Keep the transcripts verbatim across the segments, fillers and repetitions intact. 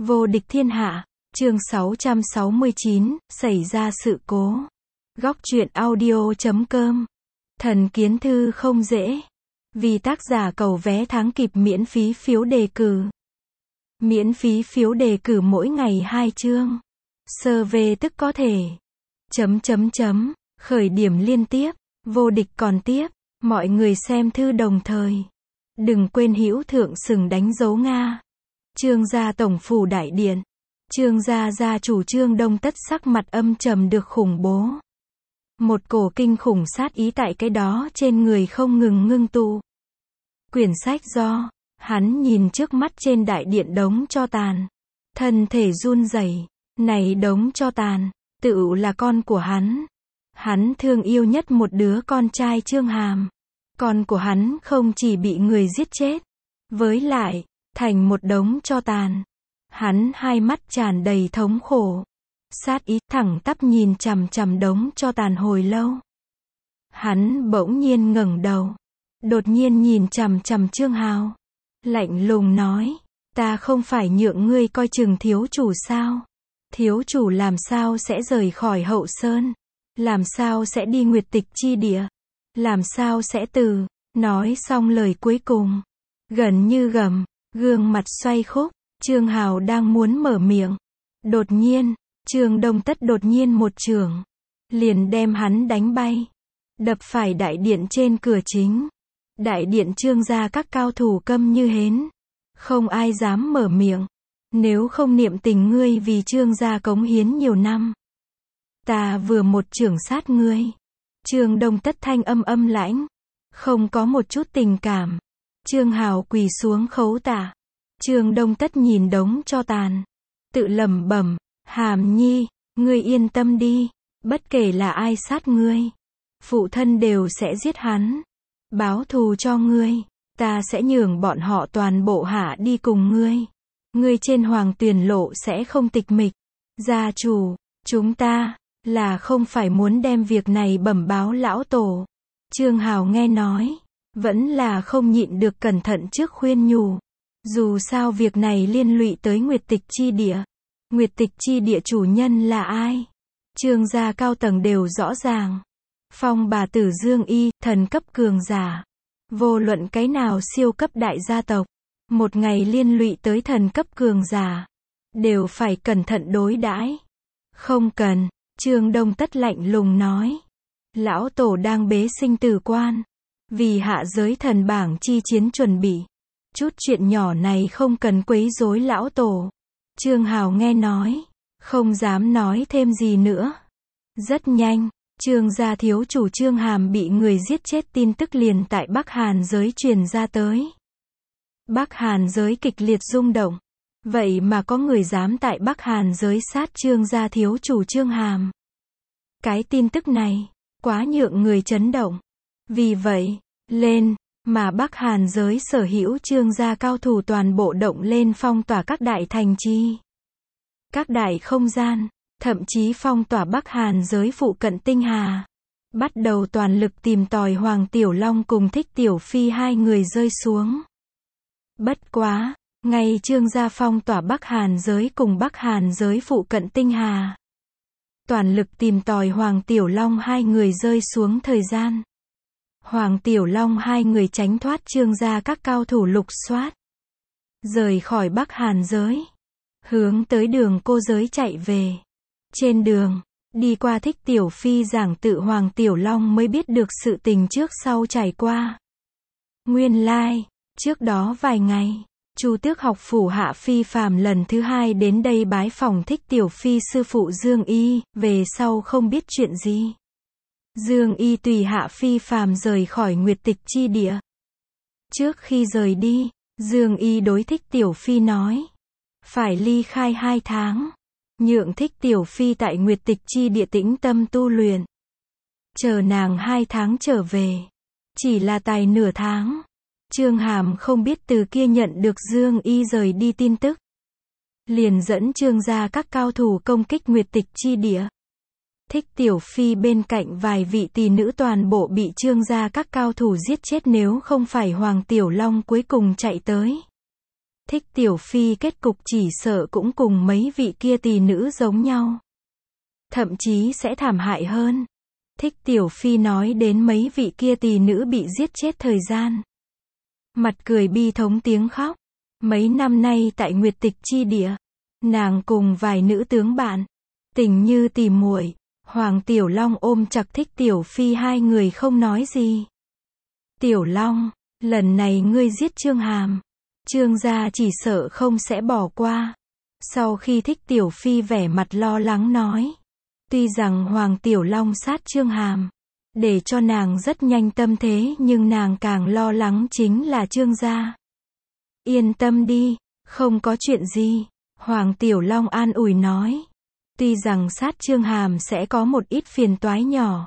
Vô địch thiên hạ, chương sáu trăm sáu mươi chín, xảy ra sự cố. Góc truyện audio chấm com. Thần kiến thư không dễ. Vì tác giả cầu vé tháng kịp miễn phí phiếu đề cử. Miễn phí phiếu đề cử mỗi ngày hai chương. Sơ về tức có thể. Chấm chấm chấm. Khởi điểm liên tiếp. Vô địch còn tiếp. Mọi người xem thư đồng thời. Đừng quên hữu thượng sừng đánh dấu Nga. Trương gia tổng phủ đại điện. Trương gia gia chủ Trương Đông Tất sắc mặt âm trầm được khủng bố. Một cổ kinh khủng sát ý tại cái đó trên người không ngừng ngưng tụ. Quyển sách do, hắn nhìn trước mắt trên đại điện đống tro tàn. Thân thể run rẩy, này đống tro tàn, tựu là con của hắn. Hắn thương yêu nhất một đứa con trai Trương Hàm. Con của hắn không chỉ bị người giết chết, với lại, thành một đống tro tàn. Hắn hai mắt tràn đầy thống khổ. Sát ý thẳng tắp nhìn chằm chằm đống tro tàn hồi lâu. Hắn bỗng nhiên ngẩng đầu. Đột nhiên nhìn chằm chằm Trương Hào. Lạnh lùng nói. Ta không phải nhượng ngươi coi chừng thiếu chủ sao? Thiếu chủ làm sao sẽ rời khỏi Hậu Sơn? Làm sao sẽ đi Nguyệt Tịch chi địa? Làm sao sẽ từ? Nói xong lời cuối cùng. Gần như gầm. Gương mặt xoay khúc. Trương Hào đang muốn mở miệng. Đột nhiên, Trương Đông Tất đột nhiên một chưởng. Liền đem hắn đánh bay. Đập phải đại điện trên cửa chính. Đại điện Trương gia các cao thủ câm như hến. Không ai dám mở miệng. Nếu không niệm tình ngươi vì Trương gia cống hiến nhiều năm. Ta vừa một chưởng sát ngươi. Trương Đông Tất thanh âm âm lãnh. Không có một chút tình cảm. Trương Hào quỳ xuống khấu tạ. Trương Đông Tất nhìn đống tro tàn. Tự lẩm bẩm, Hàm Nhi, ngươi yên tâm đi. Bất kể là ai sát ngươi. Phụ thân đều sẽ giết hắn. Báo thù cho ngươi. Ta sẽ nhường bọn họ toàn bộ hạ đi cùng ngươi. Ngươi trên hoàng tuyền lộ sẽ không tịch mịch. Gia chủ, chúng ta, là không phải muốn đem việc này bẩm báo lão tổ. Trương Hào nghe nói. Vẫn là không nhịn được cẩn thận trước khuyên nhủ. Dù sao việc này liên lụy tới Nguyệt Tịch chi địa. Nguyệt Tịch chi địa chủ nhân là ai? Trương gia cao tầng đều rõ ràng. Phong bà tử Dương Y, thần cấp cường giả. Vô luận cái nào siêu cấp đại gia tộc. Một ngày liên lụy tới thần cấp cường giả. Đều phải cẩn thận đối đãi. Không cần, Trương Đông Tất lạnh lùng nói. Lão tổ đang bế sinh tử quan. Vì hạ giới thần bảng chi chiến chuẩn bị. Chút chuyện nhỏ này không cần quấy rối lão tổ. Trương Hào nghe nói. Không dám nói thêm gì nữa. Rất nhanh, Trương gia thiếu chủ Trương Hàm bị người giết chết tin tức liền tại Bắc Hàn giới truyền ra tới. Bắc Hàn giới kịch liệt rung động. Vậy mà có người dám tại Bắc Hàn giới sát Trương gia thiếu chủ Trương Hàm. Cái tin tức này, quá nhượng người chấn động. Vì vậy, lên, mà Bắc Hàn giới sở hữu Trương gia cao thủ toàn bộ động lên phong tỏa các đại thành trì. Các đại không gian, thậm chí phong tỏa Bắc Hàn giới phụ cận tinh hà. Bắt đầu toàn lực tìm tòi Hoàng Tiểu Long cùng Thích Tiểu Phi hai người rơi xuống. Bất quá, ngay Trương gia phong tỏa Bắc Hàn giới cùng Bắc Hàn giới phụ cận tinh hà. Toàn lực tìm tòi Hoàng Tiểu Long hai người rơi xuống thời gian. Hoàng Tiểu Long hai người tránh thoát Trương gia các cao thủ lục soát. Rời khỏi Bắc Hàn giới. Hướng tới đường cô giới chạy về. Trên đường, đi qua Thích Tiểu Phi giảng tự Hoàng Tiểu Long mới biết được sự tình trước sau trải qua. Nguyên lai, trước đó vài ngày, Chu Tước học phủ Hạ Phi Phàm lần thứ hai đến đây bái phỏng Thích Tiểu Phi sư phụ Dương Y, về sau không biết chuyện gì. Dương Y tùy Hạ Phi Phàm rời khỏi Nguyệt Tịch chi địa. Trước khi rời đi, Dương Y đối Thích Tiểu Phi nói. Phải ly khai hai tháng. Nhượng Thích Tiểu Phi tại Nguyệt Tịch chi địa tĩnh tâm tu luyện. Chờ nàng hai tháng trở về. Chỉ là tài nửa tháng. Trương Hàm không biết từ kia nhận được Dương Y rời đi tin tức. Liền dẫn Trương gia các cao thủ công kích Nguyệt Tịch chi địa. Thích Tiểu Phi bên cạnh vài vị tỷ nữ toàn bộ bị Trương gia các cao thủ giết chết nếu không phải Hoàng Tiểu Long cuối cùng chạy tới. Thích Tiểu Phi kết cục chỉ sợ cũng cùng mấy vị kia tỳ nữ giống nhau. Thậm chí sẽ thảm hại hơn. Thích Tiểu Phi nói đến mấy vị kia tỳ nữ bị giết chết thời gian. Mặt cười bi thống tiếng khóc. Mấy năm nay tại Nguyệt Tịch chi địa, nàng cùng vài nữ tướng bạn, tình như tỉ muội. Hoàng Tiểu Long ôm chặt Thích Tiểu Phi, hai người không nói gì. Tiểu Long, lần này ngươi giết Trương Hàm, Trương gia chỉ sợ không sẽ bỏ qua. Sau khi Thích Tiểu Phi vẻ mặt lo lắng nói. Tuy rằng Hoàng Tiểu Long sát Trương Hàm, để cho nàng rất nhanh tâm thế, nhưng nàng càng lo lắng chính là Trương gia. Yên tâm đi, không có chuyện gì. Hoàng Tiểu Long an ủi nói. Tuy rằng sát Trương Hàm sẽ có một ít phiền toái nhỏ.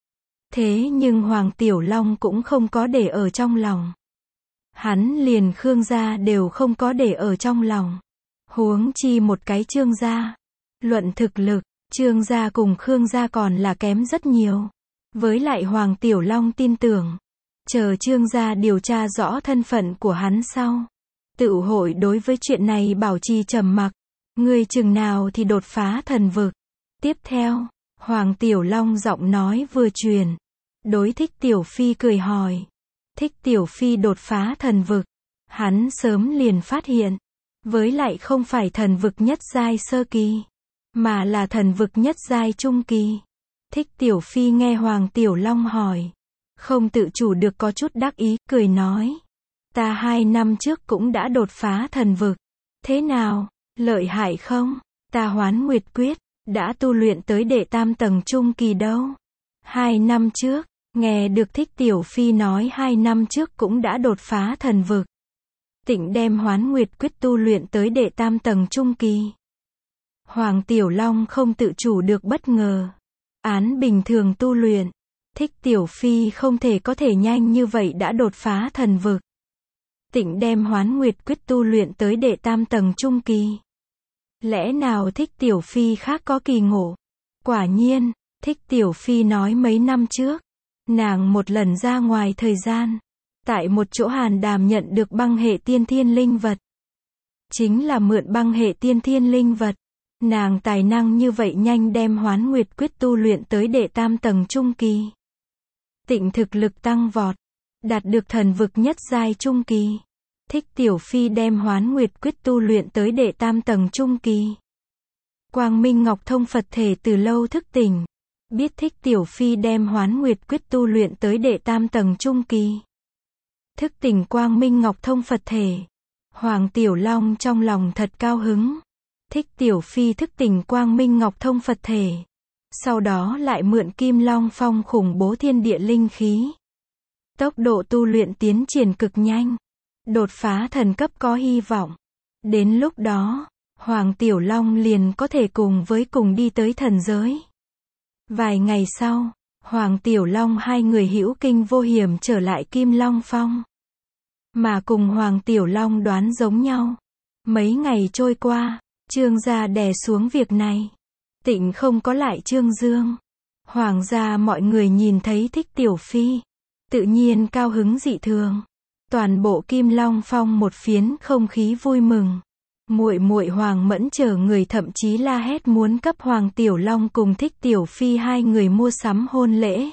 Thế nhưng Hoàng Tiểu Long cũng không có để ở trong lòng. Hắn liền Khương gia đều không có để ở trong lòng. Huống chi một cái Trương gia. Luận thực lực, Trương gia cùng Khương gia còn là kém rất nhiều. Với lại Hoàng Tiểu Long tin tưởng, chờ Trương gia điều tra rõ thân phận của hắn sau, Tựu hội đối với chuyện này bảo trì trầm mặc. Ngươi chừng nào thì đột phá thần vực? Tiếp theo, Hoàng Tiểu Long giọng nói vừa truyền. Đối Thích Tiểu Phi cười hỏi. Thích Tiểu Phi đột phá thần vực. Hắn sớm liền phát hiện. Với lại không phải thần vực nhất giai sơ kỳ, mà là thần vực nhất giai trung kỳ. Thích Tiểu Phi nghe Hoàng Tiểu Long hỏi, không tự chủ được có chút đắc ý, cười nói. Ta hai năm trước cũng đã đột phá thần vực. Thế nào, lợi hại không? Ta Hoán Nguyệt Quyết, đã tu luyện tới đệ tam tầng trung kỳ đâu. Hai năm trước, nghe được Thích Tiểu Phi nói hai năm trước cũng đã đột phá thần vực. Tịnh đem Hoán Nguyệt Quyết tu luyện tới đệ tam tầng trung kỳ. Hoàng Tiểu Long không tự chủ được bất ngờ. Án bình thường tu luyện, Thích Tiểu Phi không thể có thể nhanh như vậy đã đột phá thần vực. Tịnh đem Hoán Nguyệt Quyết tu luyện tới đệ tam tầng trung kỳ. Lẽ nào Thích Tiểu Phi khác có kỳ ngộ? Quả nhiên, Thích Tiểu Phi nói mấy năm trước, nàng một lần ra ngoài thời gian, tại một chỗ hàn đàm nhận được băng hệ tiên thiên linh vật. Chính là mượn băng hệ tiên thiên linh vật, nàng tài năng như vậy nhanh đem Hoán Nguyệt Quyết tu luyện tới đệ tam tầng trung kỳ. Tịnh thực lực tăng vọt, đạt được thần vực nhất giai trung kỳ. Thích Tiểu Phi đem Hoán Nguyệt Quyết tu luyện tới đệ tam tầng trung kỳ. Quang Minh Ngọc Thông Phật thể từ lâu thức tỉnh, biết Thích Tiểu Phi đem Hoán Nguyệt Quyết tu luyện tới đệ tam tầng trung kỳ. Thức tỉnh Quang Minh Ngọc Thông Phật thể, Hoàng Tiểu Long trong lòng thật cao hứng. Thích Tiểu Phi thức tỉnh Quang Minh Ngọc Thông Phật thể, sau đó lại mượn Kim Long Phong khủng bố thiên địa linh khí. Tốc độ tu luyện tiến triển cực nhanh, đột phá thần cấp có hy vọng. Đến lúc đó, Hoàng Tiểu Long liền có thể cùng với cùng đi tới thần giới. Vài ngày sau, Hoàng Tiểu Long hai người hữu kinh vô hiểm trở lại Kim Long Phong. Mà cùng Hoàng Tiểu Long đoán giống nhau. Mấy ngày trôi qua, Trương gia đè xuống việc này. Tịnh không có lại Trương Dương. Hoàng gia mọi người nhìn thấy Thích Tiểu Phi, tự nhiên cao hứng dị thường. Toàn bộ Kim Long Phong một phiến không khí vui mừng. Muội muội Hoàng Mẫn chờ người thậm chí la hét muốn cấp Hoàng Tiểu Long cùng Thích Tiểu Phi hai người mua sắm hôn lễ.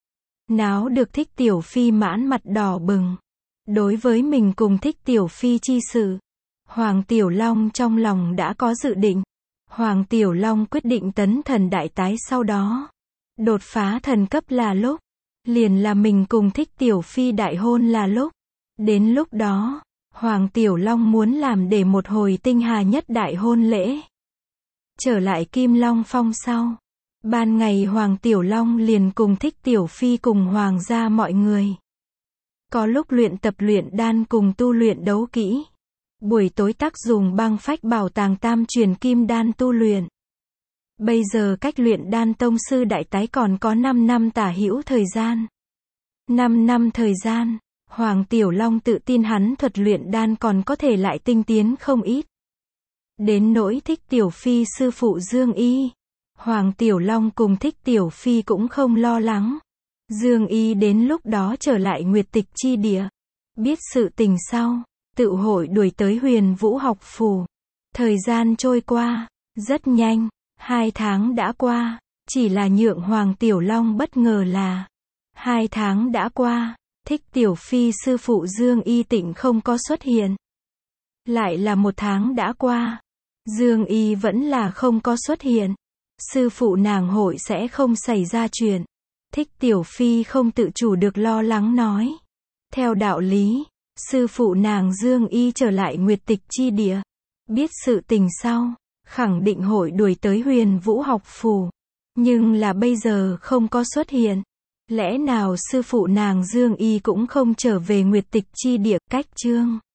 Náo được Thích Tiểu Phi mãn mặt đỏ bừng. Đối với mình cùng Thích Tiểu Phi chi sự, Hoàng Tiểu Long trong lòng đã có dự định. Hoàng Tiểu Long quyết định tấn thần đại tái sau đó. Đột phá thần cấp là lúc. Liền là mình cùng Thích Tiểu Phi đại hôn là lúc. Đến lúc đó, Hoàng Tiểu Long muốn làm để một hồi tinh hà nhất đại hôn lễ. Trở lại Kim Long Phong sau. Ban ngày Hoàng Tiểu Long liền cùng Thích Tiểu Phi cùng Hoàng gia mọi người. Có lúc luyện tập luyện đan cùng tu luyện đấu kỹ. Buổi tối tắc dùng băng phách bảo tàng tam truyền kim đan tu luyện. Bây giờ cách luyện đan tông sư đại tái còn có năm năm tả hữu thời gian. năm năm thời gian, Hoàng Tiểu Long tự tin hắn thuật luyện đan còn có thể lại tinh tiến không ít. Đến nỗi Thích Tiểu Phi sư phụ Dương Y, Hoàng Tiểu Long cùng Thích Tiểu Phi cũng không lo lắng. Dương Y đến lúc đó trở lại Nguyệt Tịch chi địa, biết sự tình sau, tự hội đuổi tới Huyền Vũ học phủ. Thời gian trôi qua, rất nhanh, hai tháng đã qua, chỉ là nhượng Hoàng Tiểu Long bất ngờ là, hai tháng đã qua, Thích Tiểu Phi sư phụ Dương Y Tịnh không có xuất hiện. Lại là một tháng đã qua, Dương Y vẫn là không có xuất hiện. Sư phụ nàng hội sẽ không xảy ra chuyện. Thích Tiểu Phi không tự chủ được lo lắng nói. Theo đạo lý, sư phụ nàng Dương Y trở lại Nguyệt Tịch chi địa. Biết sự tình sau, khẳng định hội đuổi tới Huyền Vũ học phủ. Nhưng là bây giờ không có xuất hiện. Lẽ nào sư phụ nàng Dương Y cũng không trở về Nguyệt Tịch chi địa? Cách chương